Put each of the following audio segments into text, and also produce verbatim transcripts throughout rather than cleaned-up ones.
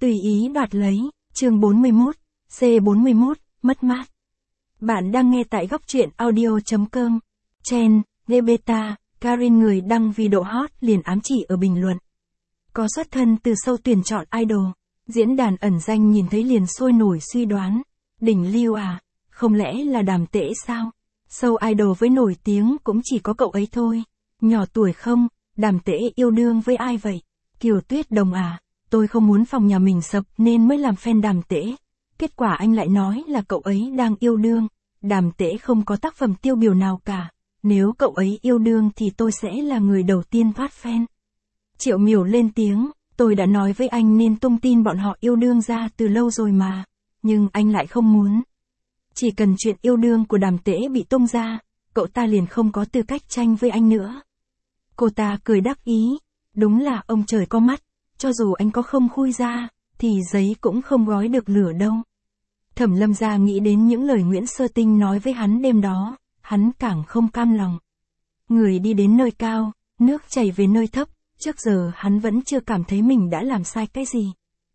Tùy ý đoạt lấy, chương bốn mươi mốt, C bốn mươi mốt, mất mát. Bạn đang nghe tại góc truyện audio.com. Chen, Gebeta, Karin người đăng video hot liền ám chỉ ở bình luận. Có xuất thân từ show tuyển chọn idol, diễn đàn ẩn danh nhìn thấy liền sôi nổi suy đoán. Đỉnh lưu à, không lẽ là Đàm Tễ sao? Show idol với nổi tiếng cũng chỉ có cậu ấy thôi. Nhỏ tuổi không, Đàm Tễ yêu đương với ai vậy? Kiều Tuyết Đồng à, tôi không muốn phòng nhà mình sập nên mới làm fan Đàm Tễ. Kết quả anh lại nói là cậu ấy đang yêu đương. Đàm Tễ không có tác phẩm tiêu biểu nào cả. Nếu cậu ấy yêu đương thì tôi sẽ là người đầu tiên thoát fan. Triệu Miểu lên tiếng, tôi đã nói với anh nên tung tin bọn họ yêu đương ra từ lâu rồi mà. Nhưng anh lại không muốn. Chỉ cần chuyện yêu đương của Đàm Tễ bị tung ra, cậu ta liền không có tư cách tranh với anh nữa. Cô ta cười đắc ý, đúng là ông trời có mắt, cho dù anh có không khui ra, thì giấy cũng không gói được lửa đâu. Thẩm Lâm Gia nghĩ đến những lời Nguyễn Sơ Tinh nói với hắn đêm đó, hắn càng không cam lòng. Người đi đến nơi cao, nước chảy về nơi thấp, trước giờ hắn vẫn chưa cảm thấy mình đã làm sai cái gì.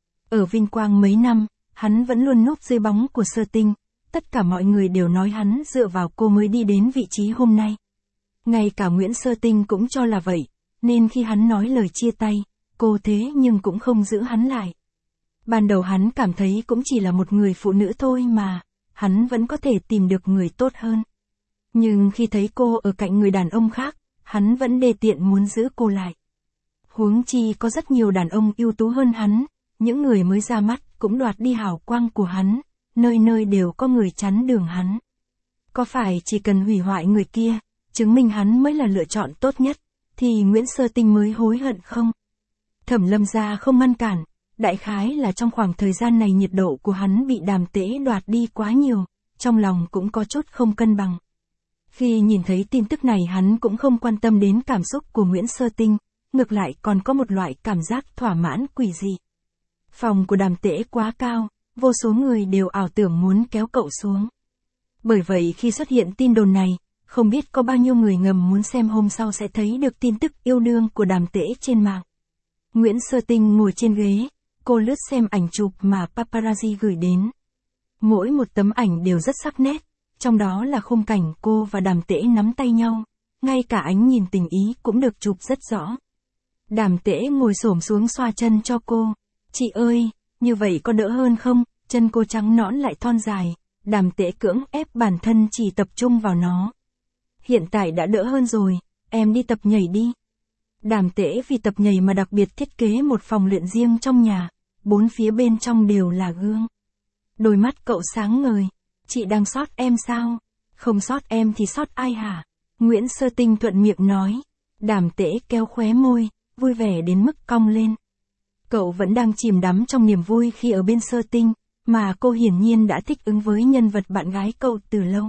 Ở Vinh Quang mấy năm, hắn vẫn luôn núp dưới bóng của Sơ Tinh, tất cả mọi người đều nói hắn dựa vào cô mới đi đến vị trí hôm nay. Ngay cả Nguyễn Sơ Tinh cũng cho là vậy, nên khi hắn nói lời chia tay, cô thế nhưng cũng không giữ hắn lại. Ban đầu hắn cảm thấy cũng chỉ là một người phụ nữ thôi mà, hắn vẫn có thể tìm được người tốt hơn. Nhưng khi thấy cô ở cạnh người đàn ông khác, hắn vẫn đê tiện muốn giữ cô lại. Huống chi có rất nhiều đàn ông ưu tú hơn hắn, những người mới ra mắt cũng đoạt đi hào quang của hắn, nơi nơi đều có người chắn đường hắn. Có phải chỉ cần hủy hoại người kia, chứng minh hắn mới là lựa chọn tốt nhất, thì Nguyễn Sơ Tinh mới hối hận không? Thẩm Lâm Gia không ngăn cản, đại khái là trong khoảng thời gian này nhiệt độ của hắn bị Đàm Tễ đoạt đi quá nhiều, trong lòng cũng có chút không cân bằng. Khi nhìn thấy tin tức này hắn cũng không quan tâm đến cảm xúc của Nguyễn Sơ Tinh, ngược lại còn có một loại cảm giác thỏa mãn quỷ dị. Phòng của Đàm Tễ quá cao, vô số người đều ảo tưởng muốn kéo cậu xuống. Bởi vậy khi xuất hiện tin đồn này, không biết có bao nhiêu người ngầm muốn xem hôm sau sẽ thấy được tin tức yêu đương của Đàm Tễ trên mạng. Nguyễn Sơ Tinh ngồi trên ghế, cô lướt xem ảnh chụp mà paparazzi gửi đến. Mỗi một tấm ảnh đều rất sắc nét, trong đó là khung cảnh cô và Đàm Tễ nắm tay nhau, ngay cả ánh nhìn tình ý cũng được chụp rất rõ. Đàm Tễ ngồi xổm xuống xoa chân cho cô. Chị ơi, như vậy có đỡ hơn không? Chân cô trắng nõn lại thon dài, Đàm Tễ cưỡng ép bản thân chỉ tập trung vào nó. Hiện tại đã đỡ hơn rồi, em đi tập nhảy đi. Đàm Tễ vì tập nhảy mà đặc biệt thiết kế một phòng luyện riêng trong nhà, bốn phía bên trong đều là gương. Đôi mắt cậu sáng ngời, chị đang sót em sao? Không sót em thì sót ai hả? Nguyễn Sơ Tinh thuận miệng nói. Đàm Tễ kéo khóe môi, vui vẻ đến mức cong lên. Cậu vẫn đang chìm đắm trong niềm vui khi ở bên Sơ Tinh, mà cô hiển nhiên đã thích ứng với nhân vật bạn gái cậu từ lâu.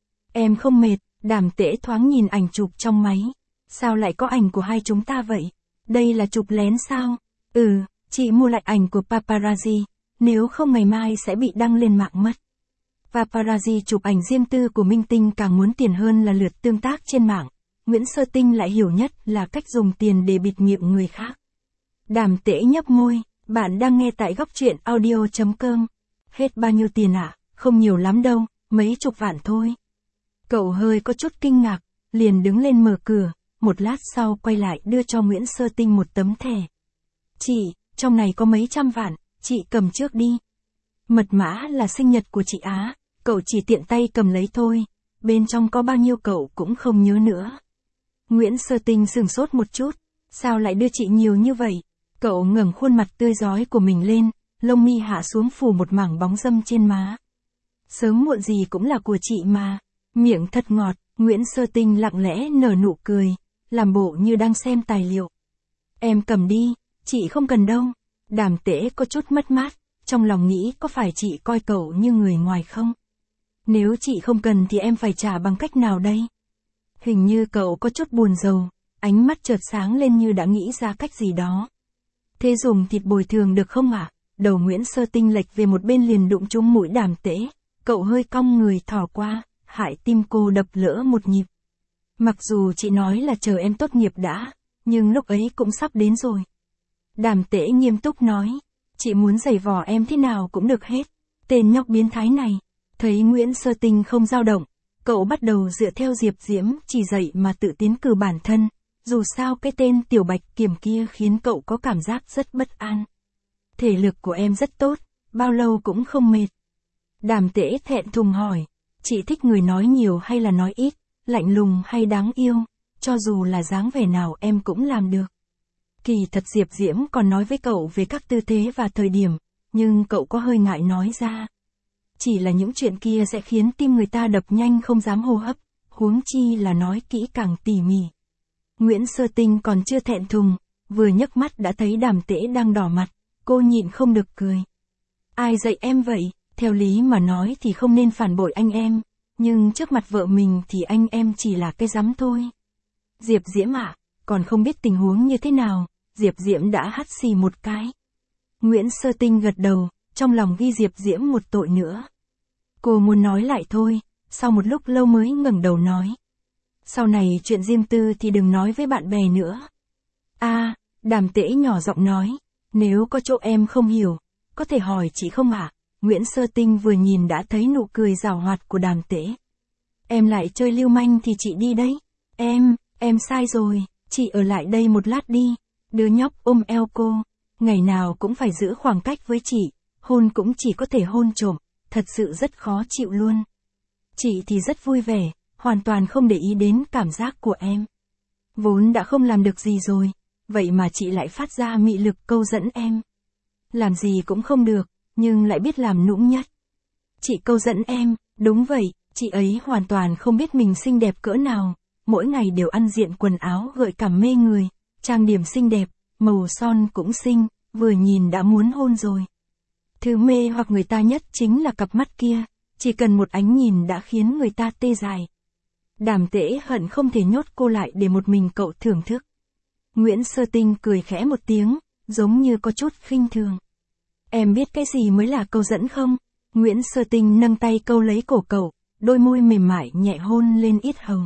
Em không mệt, Đàm Tễ thoáng nhìn ảnh chụp trong máy. Sao lại có ảnh của hai chúng ta vậy? Đây là chụp lén sao? Ừ, chị mua lại ảnh của paparazzi, nếu không ngày mai sẽ bị đăng lên mạng mất. Paparazzi chụp ảnh riêng tư của minh tinh càng muốn tiền hơn là lượt tương tác trên mạng. Nguyễn Sơ Tinh lại hiểu nhất là cách dùng tiền để bịt miệng người khác. Đàm Tễ nhấp môi, bạn đang nghe tại góc truyện audio.com. Hết bao nhiêu tiền ạ? À? Không nhiều lắm đâu, mấy chục vạn thôi. Cậu hơi có chút kinh ngạc, liền đứng lên mở cửa, một lát sau quay lại đưa cho Nguyễn Sơ Tinh một tấm thẻ. Chị, trong này có mấy trăm vạn, chị cầm trước đi. Mật mã là sinh nhật của chị Á, cậu chỉ tiện tay cầm lấy thôi, bên trong có bao nhiêu cậu cũng không nhớ nữa. Nguyễn Sơ Tinh sửng sốt một chút, sao lại đưa chị nhiều như vậy? Cậu ngẩng khuôn mặt tươi rói của mình lên, lông mi hạ xuống phủ một mảng bóng râm trên má. Sớm muộn gì cũng là của chị mà. Miệng thật ngọt, Nguyễn Sơ Tinh lặng lẽ nở nụ cười, làm bộ như đang xem tài liệu. Em cầm đi, chị không cần đâu. Đàm Tễ có chút mất mát, trong lòng nghĩ có phải chị coi cậu như người ngoài không? Nếu chị không cần thì em phải trả bằng cách nào đây? Hình như cậu có chút buồn rầu, ánh mắt chợt sáng lên như đã nghĩ ra cách gì đó. Thế dùng thịt bồi thường được không ạ? À? Đầu Nguyễn Sơ Tinh lệch về một bên liền đụng trúng mũi Đàm Tễ, cậu hơi cong người thò qua, hại tim cô đập lỡ một nhịp. Mặc dù chị nói là chờ em tốt nghiệp đã, nhưng lúc ấy cũng sắp đến rồi. Đàm Tễ nghiêm túc nói, Chị muốn giày vò em thế nào cũng được hết. Tên nhóc biến thái này. Thấy Nguyễn Sơ Tinh không dao động, cậu bắt đầu dựa theo Diệp Diễm chỉ dạy mà tự tiến cử bản thân. Dù sao cái tên Tiểu Bạch Kiểm kia khiến cậu có cảm giác rất bất an. Thể lực của em rất tốt, bao lâu cũng không mệt. Đàm Tễ thẹn thùng hỏi, chị thích người nói nhiều hay là nói ít, lạnh lùng hay đáng yêu, cho dù là dáng vẻ nào em cũng làm được. Kỳ thật Diệp Diễm còn nói với cậu về các tư thế và thời điểm, nhưng cậu có hơi ngại nói ra. Chỉ là những chuyện kia sẽ khiến tim người ta đập nhanh không dám hô hấp, huống chi là nói kỹ càng tỉ mỉ. Nguyễn Sơ Tinh còn chưa thẹn thùng, vừa nhấc mắt đã thấy Đàm Tễ đang đỏ mặt, cô nhịn không được cười. Ai dạy em vậy, theo lý mà nói thì không nên phản bội anh em, nhưng trước mặt vợ mình thì anh em chỉ là cái rắm thôi. Diệp Diễm ạ, à, còn không biết tình huống như thế nào, Diệp Diễm đã hắt xì một cái. Nguyễn Sơ Tinh gật đầu, trong lòng ghi Diệp Diễm một tội nữa. Cô muốn nói lại thôi, sau một lúc lâu mới ngẩng đầu nói. Sau này chuyện riêng tư thì đừng nói với bạn bè nữa. A, à, Đàm Tễ nhỏ giọng nói, nếu có chỗ em không hiểu, có thể hỏi chị không ạ? À? Nguyễn Sơ Tinh vừa nhìn đã thấy nụ cười giảo hoạt của Đàm Tễ. Em lại chơi lưu manh thì chị đi đấy. Em, em sai rồi, chị ở lại đây một lát đi. Đứa nhóc ôm eo cô, ngày nào cũng phải giữ khoảng cách với chị, hôn cũng chỉ có thể hôn trộm, thật sự rất khó chịu luôn. Chị thì rất vui vẻ, hoàn toàn không để ý đến cảm giác của em. Vốn đã không làm được gì rồi, vậy mà chị lại phát ra mị lực câu dẫn em. Làm gì cũng không được, nhưng lại biết làm nũng nhất. Chị câu dẫn em, đúng vậy, chị ấy hoàn toàn không biết mình xinh đẹp cỡ nào, mỗi ngày đều ăn diện quần áo gợi cảm mê người, trang điểm xinh đẹp, màu son cũng xinh, vừa nhìn đã muốn hôn rồi. Thứ mê hoặc người ta nhất chính là cặp mắt kia, chỉ cần một ánh nhìn đã khiến người ta tê dại. Đàm Tễ hận không thể nhốt cô lại để một mình cậu thưởng thức. Nguyễn Sơ Tinh cười khẽ một tiếng, giống như có chút khinh thường. Em biết cái gì mới là câu dẫn không? Nguyễn Sơ Tinh nâng tay câu lấy cổ cậu, đôi môi mềm mại nhẹ hôn lên yết hầu.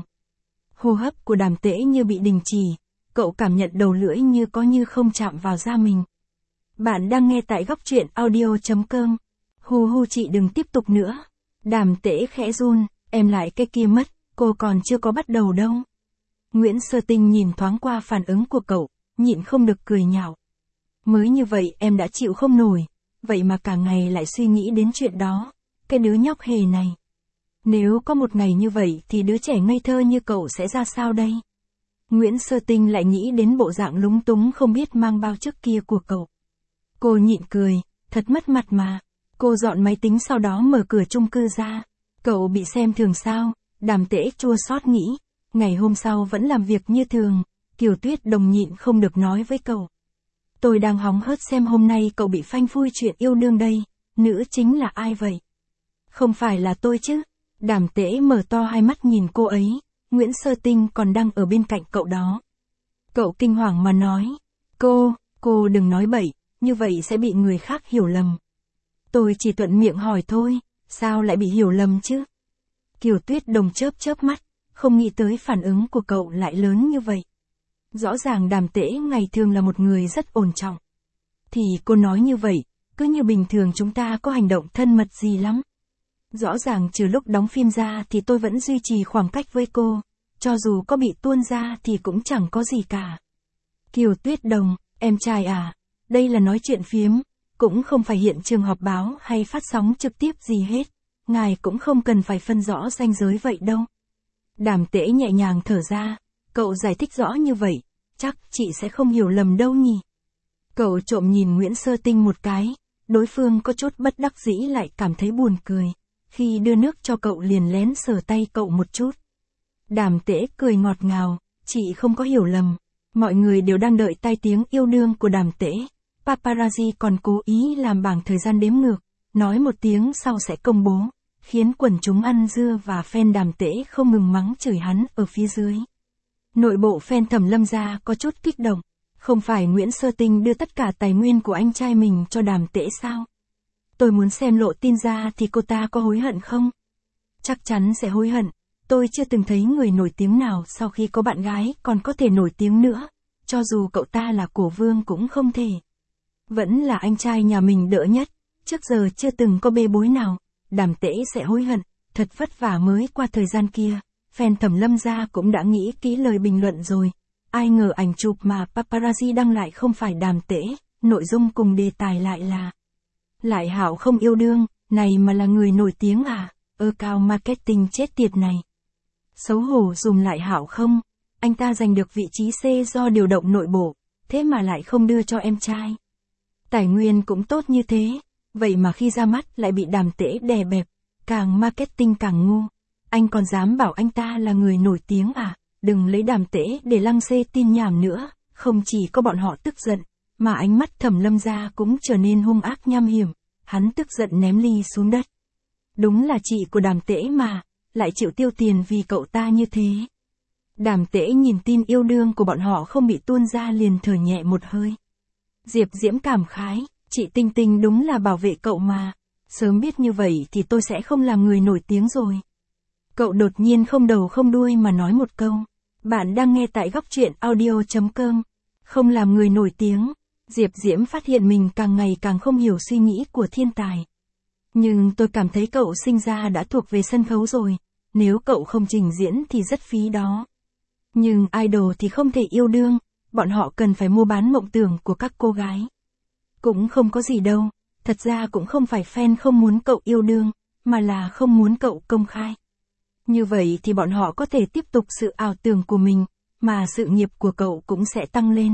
Hô hấp của Đàm Tễ như bị đình chỉ, cậu cảm nhận đầu lưỡi như có như không chạm vào da mình. Bạn đang nghe tại góc truyện audio chấm com. Hu hu chị đừng tiếp tục nữa. Đàm Tễ khẽ run, em lại cái kia mất, cô còn chưa có bắt đầu đâu. Nguyễn Sơ Tinh nhìn thoáng qua phản ứng của cậu, nhịn không được cười nhạo. Mới như vậy em đã chịu không nổi, vậy mà cả ngày lại suy nghĩ đến chuyện đó, cái đứa nhóc hề này. Nếu có một ngày như vậy thì đứa trẻ ngây thơ như cậu sẽ ra sao đây? Nguyễn Sơ Tinh lại nghĩ đến bộ dạng lúng túng không biết mang bao trước kia của cậu. Cô nhịn cười, thật mất mặt mà. Cô dọn máy tính sau đó mở cửa chung cư ra. Cậu bị xem thường sao? Đàm Tễ chua xót nghĩ. Ngày hôm sau vẫn làm việc như thường, Kiều Tuyết Đồng nhịn không được nói với cậu. Tôi đang hóng hớt xem hôm nay cậu bị phanh phui chuyện yêu đương đây, nữ chính là ai vậy? Không phải là tôi chứ? Đàm Tễ mở to hai mắt nhìn cô ấy, Nguyễn Sơ Tinh còn đang ở bên cạnh cậu đó. Cậu kinh hoàng mà nói, cô, cô đừng nói bậy, như vậy sẽ bị người khác hiểu lầm. Tôi chỉ thuận miệng hỏi thôi, sao lại bị hiểu lầm chứ? Kiều Tuyết Đồng chớp chớp mắt, không nghĩ tới phản ứng của cậu lại lớn như vậy. Rõ ràng Đàm Tễ ngày thường là một người rất ổn trọng. Thì cô nói như vậy, cứ như bình thường chúng ta có hành động thân mật gì lắm. Rõ ràng trừ lúc đóng phim ra thì tôi vẫn duy trì khoảng cách với cô, cho dù có bị tuôn ra thì cũng chẳng có gì cả. Kiều Tuyết Đồng, em trai à, đây là nói chuyện phiếm, cũng không phải hiện trường họp báo hay phát sóng trực tiếp gì hết, ngài cũng không cần phải phân rõ ranh giới vậy đâu. Đàm Tễ nhẹ nhàng thở ra, cậu giải thích rõ như vậy, chắc chị sẽ không hiểu lầm đâu nhỉ. Cậu trộm nhìn Nguyễn Sơ Tinh một cái, đối phương có chút bất đắc dĩ lại cảm thấy buồn cười, khi đưa nước cho cậu liền lén sờ tay cậu một chút. Đàm Tễ cười ngọt ngào, chị không có hiểu lầm, mọi người đều đang đợi tai tiếng yêu đương của Đàm Tễ. Paparazzi còn cố ý làm bảng thời gian đếm ngược, nói một tiếng sau sẽ công bố, khiến quần chúng ăn dưa và fan Đàm Tễ không ngừng mắng chửi hắn ở phía dưới. Nội bộ fan Thẩm Lâm gia có chút kích động, không phải Nguyễn Sơ Tinh đưa tất cả tài nguyên của anh trai mình cho Đàm Tễ sao? Tôi muốn xem lộ tin ra thì cô ta có hối hận không? Chắc chắn sẽ hối hận, tôi chưa từng thấy người nổi tiếng nào sau khi có bạn gái còn có thể nổi tiếng nữa, cho dù cậu ta là cổ vương cũng không thể. Vẫn là anh trai nhà mình đỡ nhất, trước giờ chưa từng có bê bối nào, Đàm Tễ sẽ hối hận, thật vất vả mới qua thời gian kia, fan Thẩm Lâm gia cũng đã nghĩ kỹ lời bình luận rồi, ai ngờ ảnh chụp mà paparazzi đăng lại không phải Đàm Tễ, nội dung cùng đề tài lại là Lại Hảo không yêu đương, này mà là người nổi tiếng à, ơ cao marketing chết tiệt này. Xấu hổ dùm Lại Hảo không, anh ta giành được vị trí C do điều động nội bộ, thế mà lại không đưa cho em trai. Tài nguyên cũng tốt như thế, vậy mà khi ra mắt lại bị Đàm Tễ đè bẹp, càng marketing càng ngu. Anh còn dám bảo anh ta là người nổi tiếng à, đừng lấy Đàm Tễ để lăng xê tin nhảm nữa, không chỉ có bọn họ tức giận, mà ánh mắt Thẩm Lâm gia cũng trở nên hung ác nham hiểm, hắn tức giận ném ly xuống đất. Đúng là chị của Đàm Tễ mà, lại chịu tiêu tiền vì cậu ta như thế. Đàm Tễ nhìn tin yêu đương của bọn họ không bị tuôn ra liền thở nhẹ một hơi. Diệp Diễm cảm khái, chị Tinh Tinh đúng là bảo vệ cậu mà, sớm biết như vậy thì tôi sẽ không làm người nổi tiếng rồi. Cậu đột nhiên không đầu không đuôi mà nói một câu, bạn đang nghe tại góc truyện audio chấm com, không làm người nổi tiếng. Diệp Diễm phát hiện mình càng ngày càng không hiểu suy nghĩ của thiên tài. Nhưng tôi cảm thấy cậu sinh ra đã thuộc về sân khấu rồi, nếu cậu không trình diễn thì rất phí đó. Nhưng idol thì không thể yêu đương, bọn họ cần phải mua bán mộng tưởng của các cô gái. Cũng không có gì đâu, thật ra cũng không phải fan không muốn cậu yêu đương, mà là không muốn cậu công khai. Như vậy thì bọn họ có thể tiếp tục sự ảo tưởng của mình, mà sự nghiệp của cậu cũng sẽ tăng lên.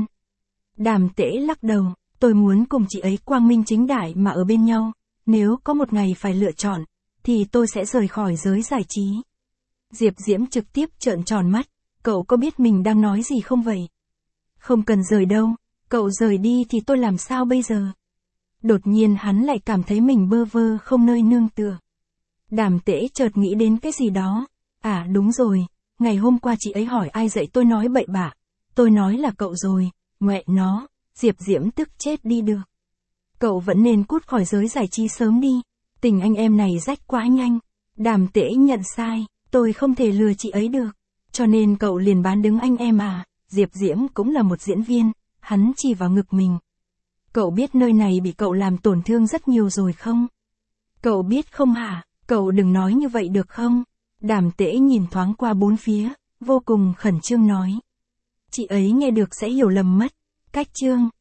Đàm Tễ lắc đầu, tôi muốn cùng chị ấy quang minh chính đại mà ở bên nhau, nếu có một ngày phải lựa chọn, thì tôi sẽ rời khỏi giới giải trí. Diệp Diễm trực tiếp trợn tròn mắt, cậu có biết mình đang nói gì không vậy? Không cần rời đâu, cậu rời đi thì tôi làm sao bây giờ? Đột nhiên hắn lại cảm thấy mình bơ vơ không nơi nương tựa. Đàm Tễ chợt nghĩ đến cái gì đó, à đúng rồi, ngày hôm qua chị ấy hỏi ai dạy tôi nói bậy bạ, tôi nói là cậu rồi. Mẹ nó, Diệp Diễm tức chết đi được. Cậu vẫn nên cút khỏi giới giải trí sớm đi, tình anh em này rách quá nhanh. Đàm Tễ nhận sai, tôi không thể lừa chị ấy được, cho nên cậu liền bán đứng anh em à. Diệp Diễm cũng là một diễn viên, hắn chỉ vào ngực mình. Cậu biết nơi này bị cậu làm tổn thương rất nhiều rồi không? Cậu biết không hả, cậu đừng nói như vậy được không? Đàm Tễ nhìn thoáng qua bốn phía, vô cùng khẩn trương nói. Chị ấy nghe được sẽ hiểu lầm mất. Cách chương